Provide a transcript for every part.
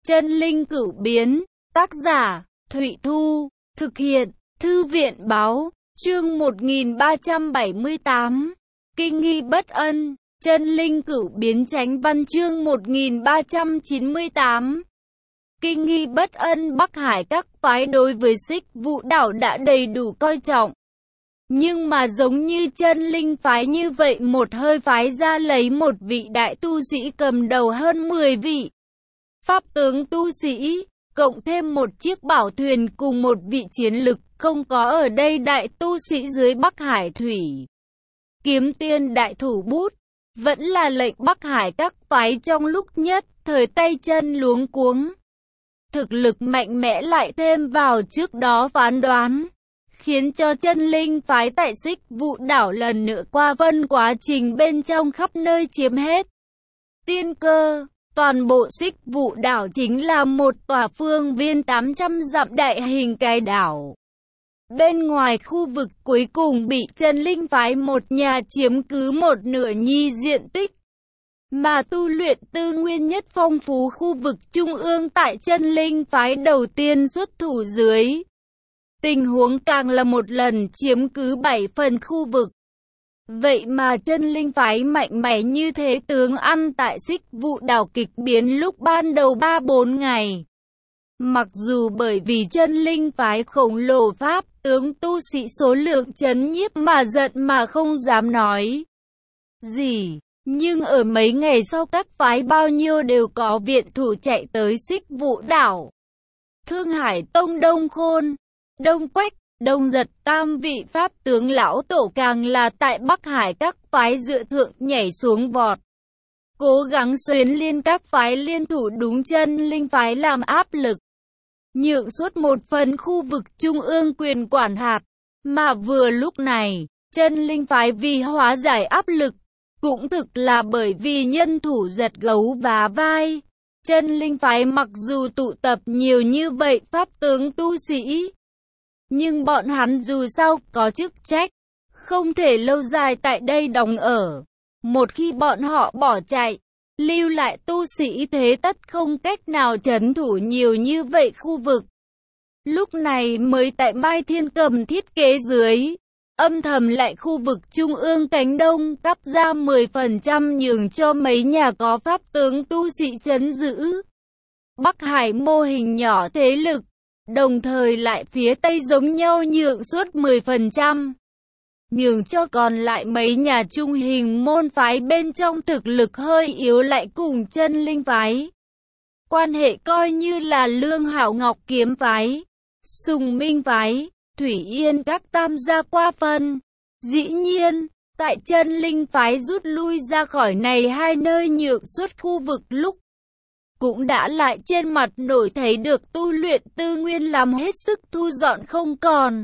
Chân linh cửu biến, tác giả, Thụy Thu, thực hiện, Thư viện báo, chương 1378, Kinh nghi bất ân, chân linh cửu biến chánh văn chương 1398. Kinh nghi bất ân Bắc Hải các phái đối với Xích Vũ Đảo đã đầy đủ coi trọng. Nhưng mà giống như chân linh phái như vậy một hơi phái ra lấy một vị đại tu sĩ cầm đầu hơn 10 vị pháp tướng tu sĩ, cộng thêm một chiếc bảo thuyền cùng một vị chiến lực không có ở đây đại tu sĩ dưới Bắc Hải thủy. Kiếm tiên đại thủ bút, vẫn là lệnh Bắc Hải các phái trong lúc nhất thời tay chân luống cuống. Thực lực mạnh mẽ lại thêm vào trước đó phán đoán, khiến cho chân linh phái tại Xích Vũ Đảo lần nữa qua vân quá trình bên trong khắp nơi chiếm hết tiên cơ. Toàn bộ Xích Vũ Đảo chính là một tòa phương viên 800 dặm đại hình cái đảo. Bên ngoài khu vực cuối cùng bị chân linh phái một nhà chiếm cứ một nửa nhi diện tích. Mà tu luyện tư nguyên nhất phong phú khu vực trung ương tại chân linh phái đầu tiên xuất thủ dưới. Tình huống càng là một lần chiếm cứ 7 phần khu vực. Vậy mà chân linh phái mạnh mẽ như thế tướng ăn tại Xích Vũ Đảo kịch biến lúc ban đầu 3-4 ngày. Mặc dù bởi vì chân linh phái khổng lồ pháp tướng tu sĩ số lượng chấn nhiếp mà giận mà không dám nói gì, nhưng ở mấy ngày sau các phái bao nhiêu đều có viện thủ chạy tới Xích Vũ Đảo. Thương Hải Tông Đông Khôn, Đông Quách, Đông Giật tam vị pháp tướng lão tổ càng là tại Bắc Hải các phái dựa thượng nhảy xuống vọt. Cố gắng xuyến liên các phái liên thủ đúng chân linh phái làm áp lực. Nhượng suốt một phần khu vực trung ương quyền quản hạt. Mà vừa lúc này, chân linh phái vì hóa giải áp lực, cũng thực là bởi vì nhân thủ giật gấu và vai. Chân linh phái mặc dù tụ tập nhiều như vậy pháp tướng tu sĩ, nhưng bọn hắn dù sao có chức trách, không thể lâu dài tại đây đóng ở. Một khi bọn họ bỏ chạy, lưu lại tu sĩ thế tất không cách nào trấn thủ nhiều như vậy khu vực. Lúc này mới tại Mai Thiên Cầm thiết kế dưới, âm thầm lại khu vực trung ương cánh đông cắt ra 10% nhường cho mấy nhà có pháp tướng tu sĩ trấn giữ. Bắc Hải mô hình nhỏ thế lực, đồng thời lại phía Tây giống nhau nhượng suốt 10%. Nhường cho còn lại mấy nhà trung hình môn phái bên trong thực lực hơi yếu lại cùng chân linh phái. Quan hệ coi như là Lương Hảo Ngọc kiếm phái, Sùng Minh phái, Thủy Yên các tam gia qua phân. Dĩ nhiên, tại chân linh phái rút lui ra khỏi này hai nơi nhượng suốt khu vực lúc, cũng đã lại trên mặt nổi thấy được tu luyện tư nguyên làm hết sức thu dọn không còn.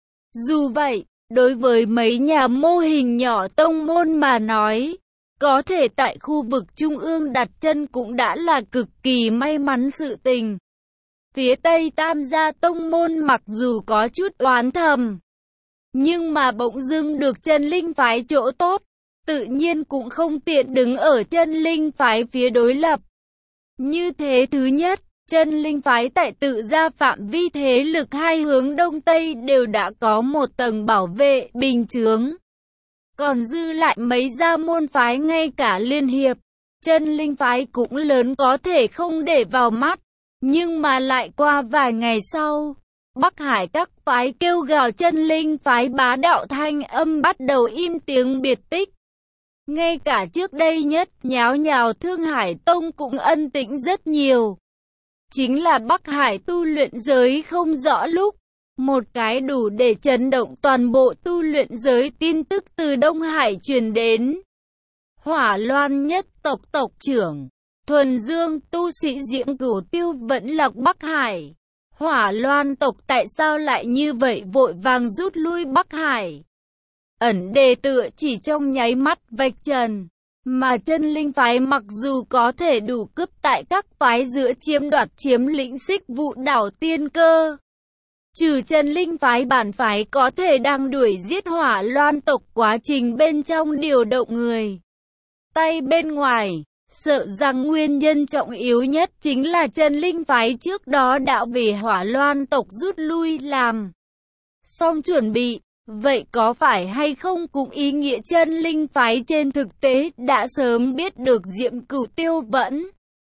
Dù vậy, đối với mấy nhà mô hình nhỏ tông môn mà nói, có thể tại khu vực trung ương đặt chân cũng đã là cực kỳ may mắn sự tình. Phía Tây tam gia tông môn mặc dù có chút oán thầm, nhưng mà bỗng dưng được chân linh phái chỗ tốt, tự nhiên cũng không tiện đứng ở chân linh phái phía đối lập. Như thế thứ nhất, chân linh phái tại tự gia phạm vi thế lực hai hướng Đông Tây đều đã có một tầng bảo vệ bình chướng. Còn dư lại mấy gia môn phái ngay cả liên hiệp, chân linh phái cũng lớn có thể không để vào mắt. Nhưng mà lại qua vài ngày sau, Bắc Hải các phái kêu gào chân linh phái bá đạo thanh âm bắt đầu im tiếng biệt tích. Ngay cả trước đây nhất nháo nhào Thương Hải Tông cũng ân tĩnh rất nhiều. Chính là Bắc Hải tu luyện giới không rõ lúc, một cái đủ để chấn động toàn bộ tu luyện giới tin tức từ Đông Hải truyền đến. Hỏa Loan nhất tộc tộc trưởng, thuần dương tu sĩ Diễm Cửu Tiêu vẫn lạc Bắc Hải. Hỏa Loan tộc tại sao lại như vậy vội vàng rút lui Bắc Hải? Ẩn đề tựa chỉ trong nháy mắt vạch trần, mà chân linh phái mặc dù có thể đủ cướp tại các phái giữa chiếm đoạt chiếm lĩnh Xích Vũ Đảo tiên cơ. Trừ chân linh phái bản phái có thể đang đuổi giết Hỏa Loan tộc quá trình bên trong điều động người tay bên ngoài, Sợ rằng nguyên nhân trọng yếu nhất chính là chân linh phái trước đó đã vì Hỏa Loan tộc rút lui làm xong chuẩn bị. Vậy có phải hay không cũng ý nghĩa chân linh phái trên thực tế đã sớm biết được Diệm Cửu Tiêu vẫn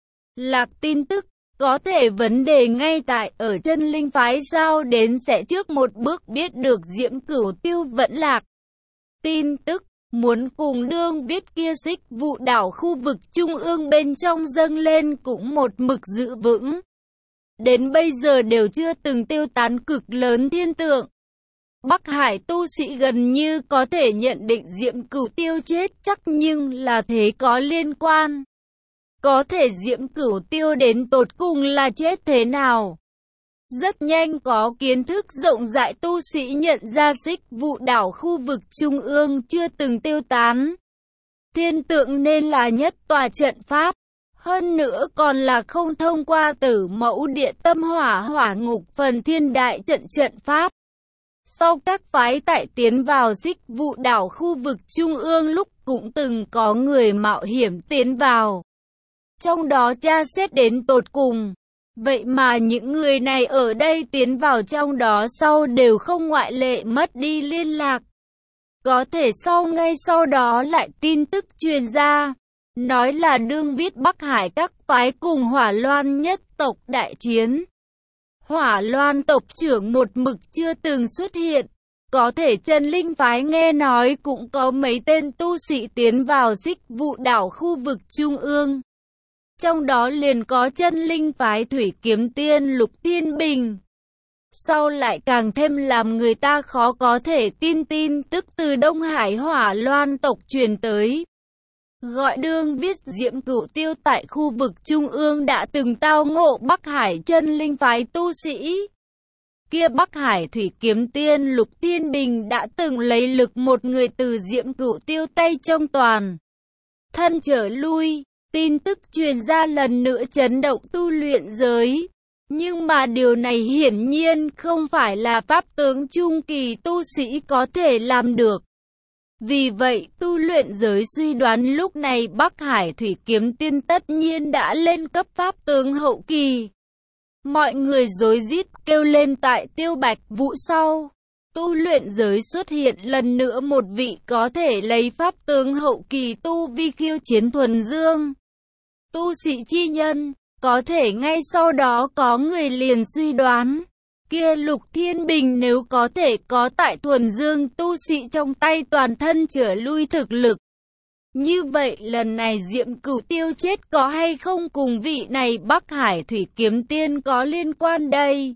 lạc tin tức? Có thể vấn đề ngay tại ở chân linh phái sao đến sẽ trước một bước biết được Diệm Cửu Tiêu vẫn lạc tin tức. Muốn cùng đương biết kia Xích Vụ đảo khu vực trung ương bên trong dâng lên cũng một mực giữ vững. Đến bây giờ đều chưa từng tiêu tán cực lớn thiên tượng. Bắc Hải tu sĩ gần như có thể nhận định Diệm Cửu Tiêu chết chắc, nhưng là thế có liên quan. Có thể Diệm Cửu Tiêu đến tột cùng là chết thế nào? Rất nhanh có kiến thức rộng rãi tu sĩ nhận ra Xích Vụ đảo khu vực trung ương chưa từng tiêu tán. Thiên tượng nên là nhất tòa trận pháp. Hơn nữa còn là không thông qua Tử Mẫu Địa Tâm Hỏa Ngục phần thiên đại trận pháp. Sau các phái tại tiến vào Xích Vụ đảo khu vực trung ương lúc cũng từng có người mạo hiểm tiến vào. Trong đó tra xét đến tột cùng. Vậy mà những người này ở đây tiến vào trong đó sau đều không ngoại lệ mất đi liên lạc. Có thể ngay sau đó lại tin tức truyền ra. Nói là đương biết Bắc Hải các phái cùng Hỏa Loan nhất tộc đại chiến. Hỏa Loan tộc trưởng một mực chưa từng xuất hiện. Có thể chân linh phái nghe nói cũng có mấy tên tu sĩ tiến vào Xích Vụ đảo khu vực trung ương. Trong đó liền có chân linh phái Thủy Kiếm Tiên Lục Thiên Bình. Sau lại càng thêm làm người ta khó có thể tin tức từ Đông Hải Hỏa Loan tộc truyền tới. Gọi đương viết Diệm Cửu Tiêu tại khu vực trung ương đã từng tao ngộ Bắc Hải chân linh phái tu sĩ. Kia Bắc Hải Thủy Kiếm Tiên Lục Thiên Bình đã từng lấy lực một người từ Diệm Cửu Tiêu tay trong toàn thân trở lui. Tin tức truyền ra lần nữa chấn động tu luyện giới. Nhưng mà điều này hiển nhiên không phải là pháp tướng trung kỳ tu sĩ có thể làm được. Vì vậy tu luyện giới suy đoán lúc này Bắc Hải Thủy Kiếm Tiên tất nhiên đã lên cấp pháp tướng hậu kỳ. Mọi người rối rít kêu lên tại Tiêu Bạch Vũ sau. Tu luyện giới xuất hiện lần nữa một vị có thể lấy pháp tướng hậu kỳ tu vi khiêu chiến thuần dương tu sĩ chi nhân. Có thể ngay sau đó có người liền suy đoán, kia Lục Thiên Bình nếu có thể có tại thuần dương tu sĩ trong tay toàn thân trở lui thực lực. Như vậy lần này Diệm Cửu Tiêu chết có hay không cùng vị này Bắc Hải Thủy Kiếm Tiên có liên quan đây?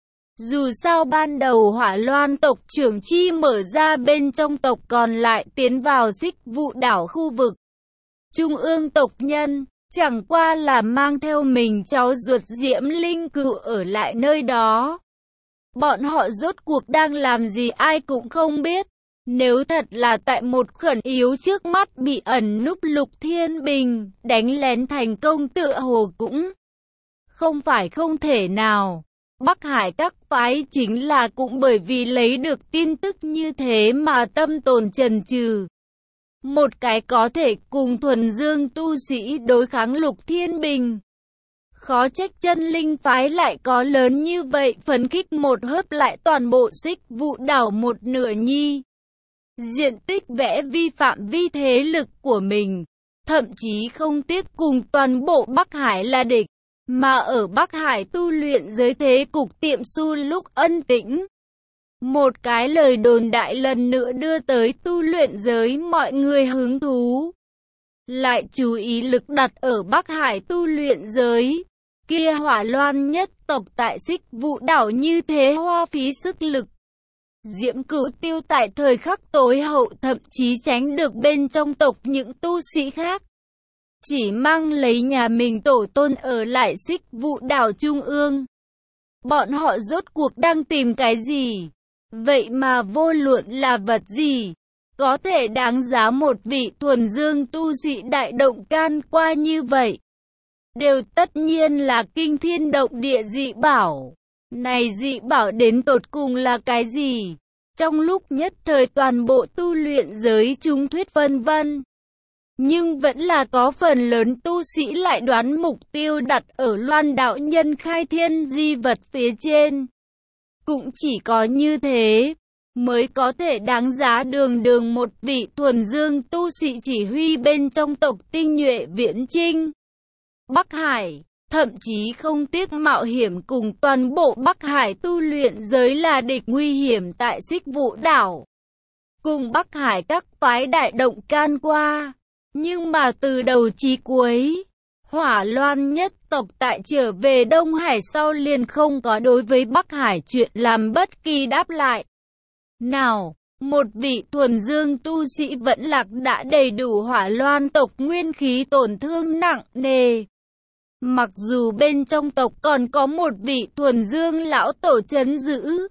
Dù sao ban đầu Hỏa Loan tộc trưởng chi mở ra bên trong tộc còn lại tiến vào Xích Vụ đảo khu vực trung ương tộc nhân. Chẳng qua là mang theo mình cháu ruột Diễm Linh Cửu ở lại nơi đó. Bọn họ rốt cuộc đang làm gì ai cũng không biết. Nếu thật là tại một khẩn yếu trước mắt bị ẩn núp Lục Thiên Bình đánh lén thành công tựa hồ cũng không phải không thể nào. Bắc Hải các phái chính là cũng bởi vì lấy được tin tức như thế mà tâm tồn chần chừ. Một cái có thể cùng thuần dương tu sĩ đối kháng Lục Thiên Bình. Khó trách chân linh phái lại có lớn như vậy, phấn khích một hớp lại toàn bộ Xích Vụ đảo một nửa nhi. Diện tích vẽ vi phạm vi thế lực của mình, thậm chí không tiếc cùng toàn bộ Bắc Hải là địch. Mà ở Bắc Hải tu luyện giới thế cục tiệm su lúc ân tĩnh. Một cái lời đồn đại lần nữa đưa tới tu luyện giới mọi người hứng thú. Lại chú ý lực đặt ở Bắc Hải tu luyện giới. Kia Hỏa Loan nhất tộc tại Xích Vụ đảo như thế hoa phí sức lực. Diệm Cửu Tiêu tại thời khắc tối hậu thậm chí tránh được bên trong tộc những tu sĩ khác. Chỉ mang lấy nhà mình tổ tôn ở lại Xích Vụ đảo trung ương. Bọn họ rốt cuộc đang tìm cái gì? Vậy mà vô luận là vật gì, có thể đáng giá một vị thuần dương tu sĩ đại động can qua như vậy. Đều tất nhiên là kinh thiên động địa dị bảo. Này dị bảo đến tột cùng là cái gì? Trong lúc nhất thời toàn bộ tu luyện giới chúng thuyết vân vân. Nhưng vẫn là có phần lớn tu sĩ lại đoán mục tiêu đặt ở Loan đạo nhân khai thiên di vật phía trên. Cũng chỉ có như thế, mới có thể đáng giá đường đường một vị thuần dương tu sĩ chỉ huy bên trong tộc tinh nhuệ viễn chinh Bắc Hải, thậm chí không tiếc mạo hiểm cùng toàn bộ Bắc Hải tu luyện giới là địch nguy hiểm tại Xích Vũ đảo. Cùng Bắc Hải các phái đại động can qua, nhưng mà từ đầu chí cuối, Hỏa Loan nhất tộc tại trở về Đông Hải sau liền không có đối với Bắc Hải chuyện làm bất kỳ đáp lại. Nào, một vị thuần dương tu sĩ vẫn lạc đã đầy đủ Hỏa Loan tộc nguyên khí tổn thương nặng nề. Mặc dù bên trong tộc còn có một vị thuần dương lão tổ trấn giữ.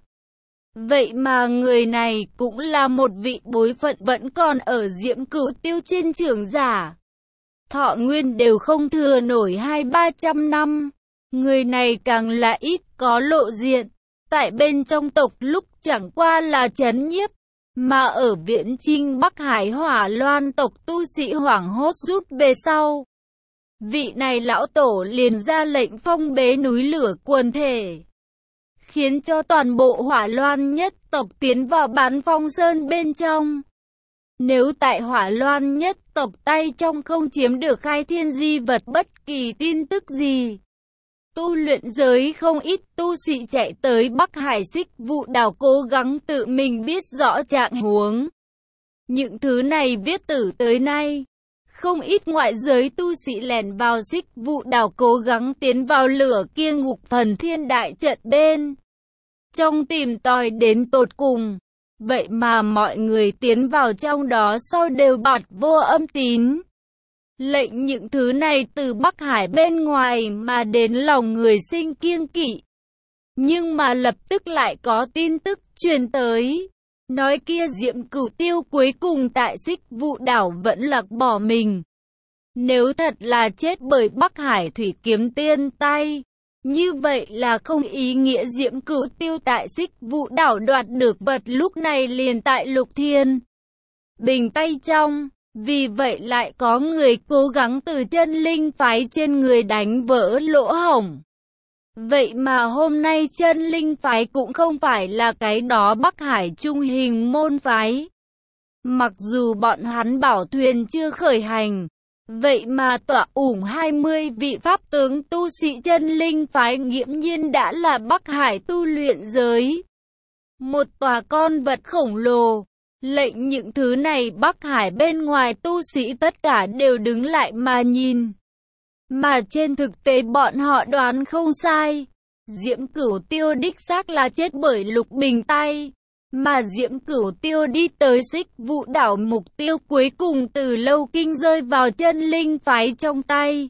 Vậy mà người này cũng là một vị bối phận vẫn còn ở Diễm Cửu Tiêu trên trưởng giả. Thọ nguyên đều không thừa nổi 200-300 năm. Người này càng là ít có lộ diện. Tại bên trong tộc lúc chẳng qua là trấn nhiếp. Mà ở viễn chinh Bắc Hải Hỏa Loan tộc tu sĩ hoảng hốt rút về sau. Vị này lão tổ liền ra lệnh phong bế núi lửa quần thể. Khiến cho toàn bộ Hỏa Loan nhất tộc tiến vào Bán Phong Sơn bên trong. Nếu tại Hỏa Loan nhất tộc tay trong không chiếm được khai thiên di vật bất kỳ tin tức gì. Tu luyện giới không ít tu sĩ chạy tới Bắc Hải Xích Vũ đảo cố gắng tự mình biết rõ trạng huống. Những thứ này viết tử tới nay. Không ít ngoại giới tu sĩ lẻn vào Xích Vũ đảo cố gắng tiến vào lửa kia ngục phần thiên đại trận bên trong tìm tòi đến tột cùng. Vậy mà mọi người tiến vào trong đó sau đều bạt vô âm tín. Lệnh những thứ này từ Bắc Hải bên ngoài mà đến lòng người sinh kiêng kỵ. Nhưng mà lập tức lại có tin tức truyền tới. Nói kia Diễm Cửu Tiêu cuối cùng tại Xích Vũ đảo vẫn lạc bỏ mình. Nếu thật là chết bởi Bắc Hải Thủy Kiếm Tiên tay, như vậy là không ý nghĩa Diễm Cửu Tiêu tại Xích Vũ đảo đoạt được vật lúc này liền tại Lục Thiên Bình tay trong. Vì vậy lại có người cố gắng từ chân linh phái trên người đánh vỡ lỗ hổng. Vậy mà hôm nay chân linh phái cũng không phải là cái đó Bắc Hải trung hình môn phái. Mặc dù bọn hắn bảo thuyền chưa khởi hành, vậy mà tọa ủng 20 vị pháp tướng tu sĩ chân linh phái nghiễm nhiên đã là Bắc Hải tu luyện giới. Một tòa con vật khổng lồ, lệnh những thứ này Bắc Hải bên ngoài tu sĩ tất cả đều đứng lại mà nhìn. Mà trên thực tế bọn họ đoán không sai. Diễm Cửu Tiêu đích xác là chết bởi Lục Bình tay. Mà Diễm Cửu Tiêu đi tới Xích Vũ đảo mục tiêu cuối cùng từ lâu kinh rơi vào chân linh phái trong tay.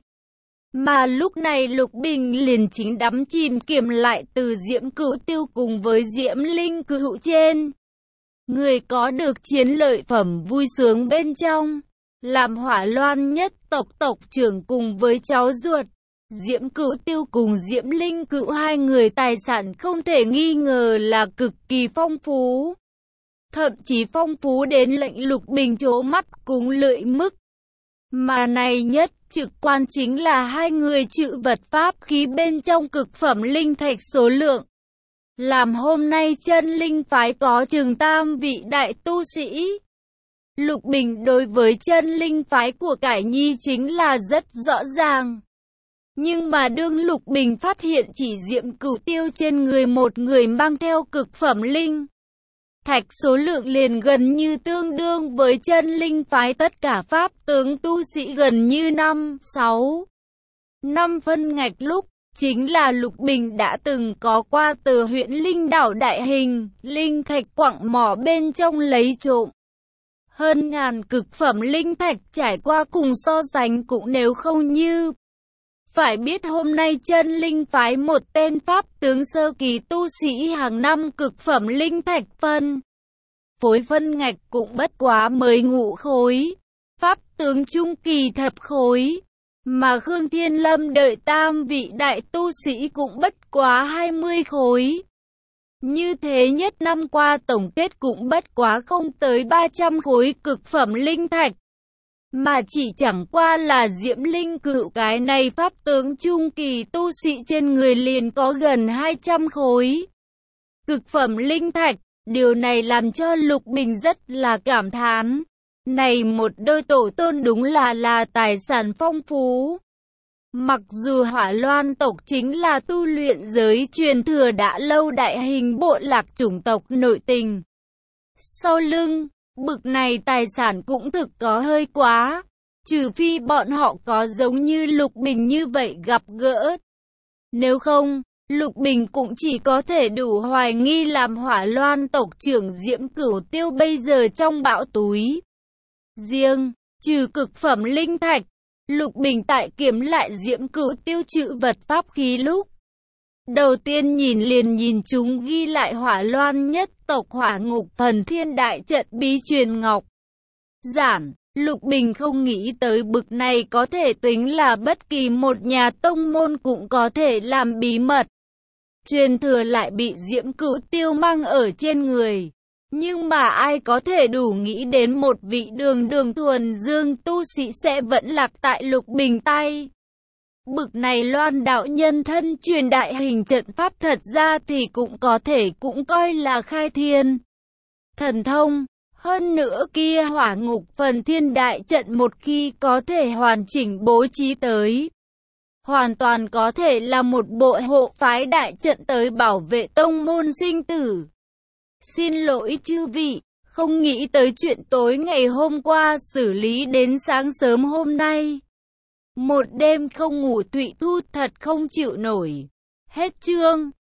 Mà lúc này Lục Bình liền chính đắm chìm kiểm lại từ Diễm Cửu Tiêu cùng với Diễm Linh Cửu trên. Người có được chiến lợi phẩm vui sướng bên trong. Làm Hỏa Loan nhất tộc tộc trưởng cùng với cháu ruột. Diễm Cửu Tiêu cùng Diễm Linh Cửu hai người tài sản không thể nghi ngờ là cực kỳ phong phú. Thậm chí phong phú đến lệnh Lục Bình trố mắt cúng lưỡi mức. Mà này nhất trực quan chính là hai người trữ vật pháp khí bên trong cực phẩm linh thạch số lượng. Làm hôm nay chân linh phái có chừng tam vị đại tu sĩ. Lục Bình đối với chân linh phái của Cải Nhi chính là rất rõ ràng. Nhưng mà đương Lục Bình phát hiện chỉ Diễm Cửu Tiêu trên người một người mang theo cực phẩm linh thạch số lượng liền gần như tương đương với chân linh phái tất cả pháp tướng tu sĩ gần như 5-6 năm phân ngạch lúc. Chính là Lục Bình đã từng có qua từ huyện Linh đảo đại hình, linh thạch quặng mỏ bên trong lấy trộm. Hơn ngàn cực phẩm linh thạch trải qua cùng so sánh cũng nếu không như. Phải biết hôm nay chân linh phái một tên pháp tướng sơ kỳ tu sĩ hàng năm cực phẩm linh thạch phân. Phối phân ngạch cũng bất quá 10 ngũ khối. Pháp tướng trung kỳ thập khối. Mà Khương Thiên Lâm đợi tam vị đại tu sĩ cũng bất quá 20 khối. Như thế nhất năm qua tổng kết cũng bất quá không tới 300 khối cực phẩm linh thạch. mà chỉ chẳng qua là Diễm Linh Cựu. Cái này pháp tướng trung kỳ tu sĩ trên người liền có gần 200 khối cực phẩm linh thạch. Điều này làm cho Lục Bình rất là cảm thán. Này một đôi tổ tôn đúng là tài sản phong phú. Mặc dù Hỏa Loan tộc chính là tu luyện giới truyền thừa đã lâu đại hình bộ lạc chủng tộc nội tình, sau lưng, bực này tài sản cũng thực có hơi quá. Trừ phi bọn họ có giống như Lục Bình như vậy gặp gỡ. Nếu không, Lục Bình cũng chỉ có thể đủ hoài nghi làm Hỏa Loan tộc trưởng Diễm Cửu Tiêu bây giờ trong bão túi. Riêng, trừ cực phẩm linh thạch, Lục Bình tại kiểm lại Diễm Cửu Tiêu trữ vật pháp khí lúc đầu tiên nhìn chúng ghi lại Hỏa Loan nhất tộc Hỏa Ngục Phần Thiên Đại Trận bí truyền ngọc giản. Lục Bình không nghĩ tới bực này có thể tính là bất kỳ một nhà tông môn cũng có thể làm bí mật truyền thừa lại bị Diễm Cửu Tiêu mang ở trên người. Nhưng mà ai có thể đủ nghĩ đến một vị đường thuần dương tu sĩ sẽ vẫn lạc tại Lục Bình tay. Bực này Loan đạo nhân thân truyền đại hình trận pháp thật ra thì cũng coi là khai thiên thần thông. Hơn nữa kia Hỏa Ngục Phần Thiên Đại Trận một khi có thể hoàn chỉnh bố trí tới, hoàn toàn có thể là một bộ hộ phái đại trận tới bảo vệ tông môn sinh tử. Xin lỗi chư vị, không nghĩ tới chuyện tối ngày hôm qua xử lý đến sáng sớm hôm nay. Một đêm không ngủ Thụy Thu thật không chịu nổi. Hết chương.